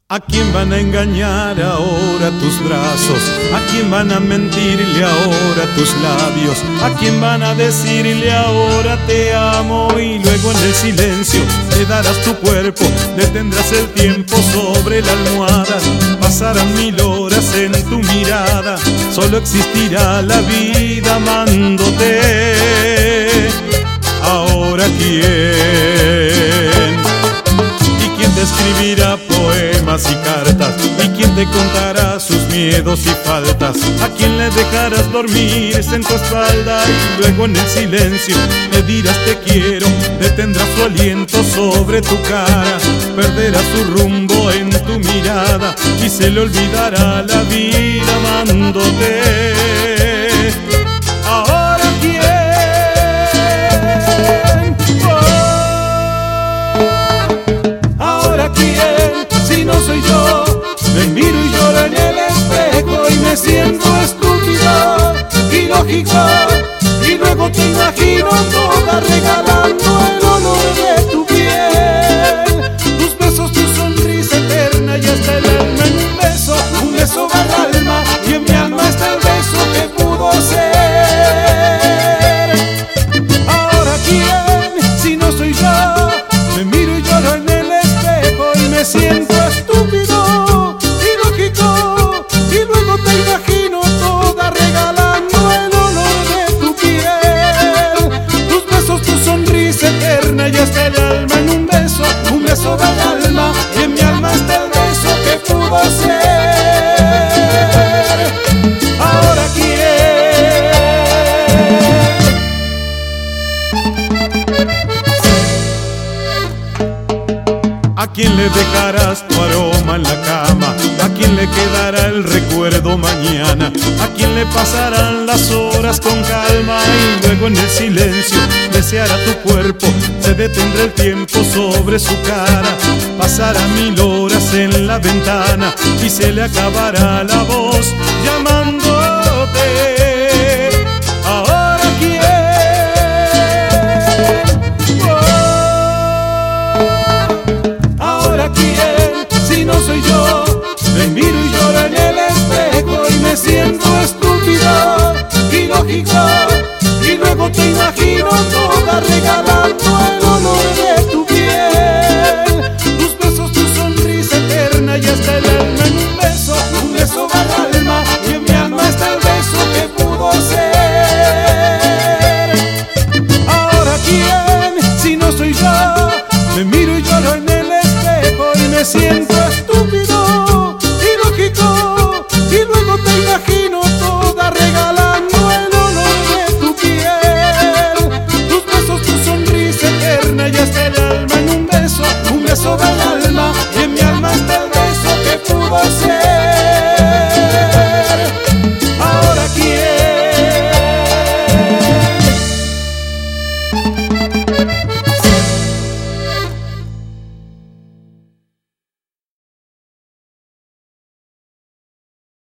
¿A quién van a engañar ahora tus brazos? ¿A quién van a mentirle ahora tus labios? ¿A quién van a decirle ahora te amo? Y luego en el silencio le darás tu cuerpo, detendrás el tiempo sobre la almohada. Pasarán 1000 horas en tu mirada, solo existirá la vida amándote. Ahora ¿quién? ¿Y quién te escribirá poemas y cartas? ¿Y quién te contará sus miedos y faltas? ¿A quién le dejarás dormirse en tu espalda? Y luego en el silencio le dirás te quiero, detendrás su aliento sobre tu cara, perderás su rumbo en tu mirada y se le olvidará la vida amándote. Ahora quién. Soy yo, me miro y lloro en el espejo y me siento estúpido, ilógico, y luego te imagino toda regalando el olor de tu piel, tus besos, tu sonrisa eterna y hasta el alma en un beso va al alma y en mi alma está el beso que pudo ser. Ahora quién, si no soy yo, me miro y lloro en el espejo y me siento estúpido, ilógico, y luego te imagino toda regalando el olor de tu piel, tus besos, tu sonrisa eterna y hasta el alma en un beso va al alma y en mi alma está el beso que pudo ser. Ahora ¿a quién le dejarás tu aroma en la cama? ¿A quién le quedará el recuerdo mañana? ¿A quién le pasarán las horas con calma? Y luego en el silencio deseará tu cuerpo, se detendrá el tiempo sobre su cara, pasará 1000 horas en la ventana y se le acabará la voz llamándote.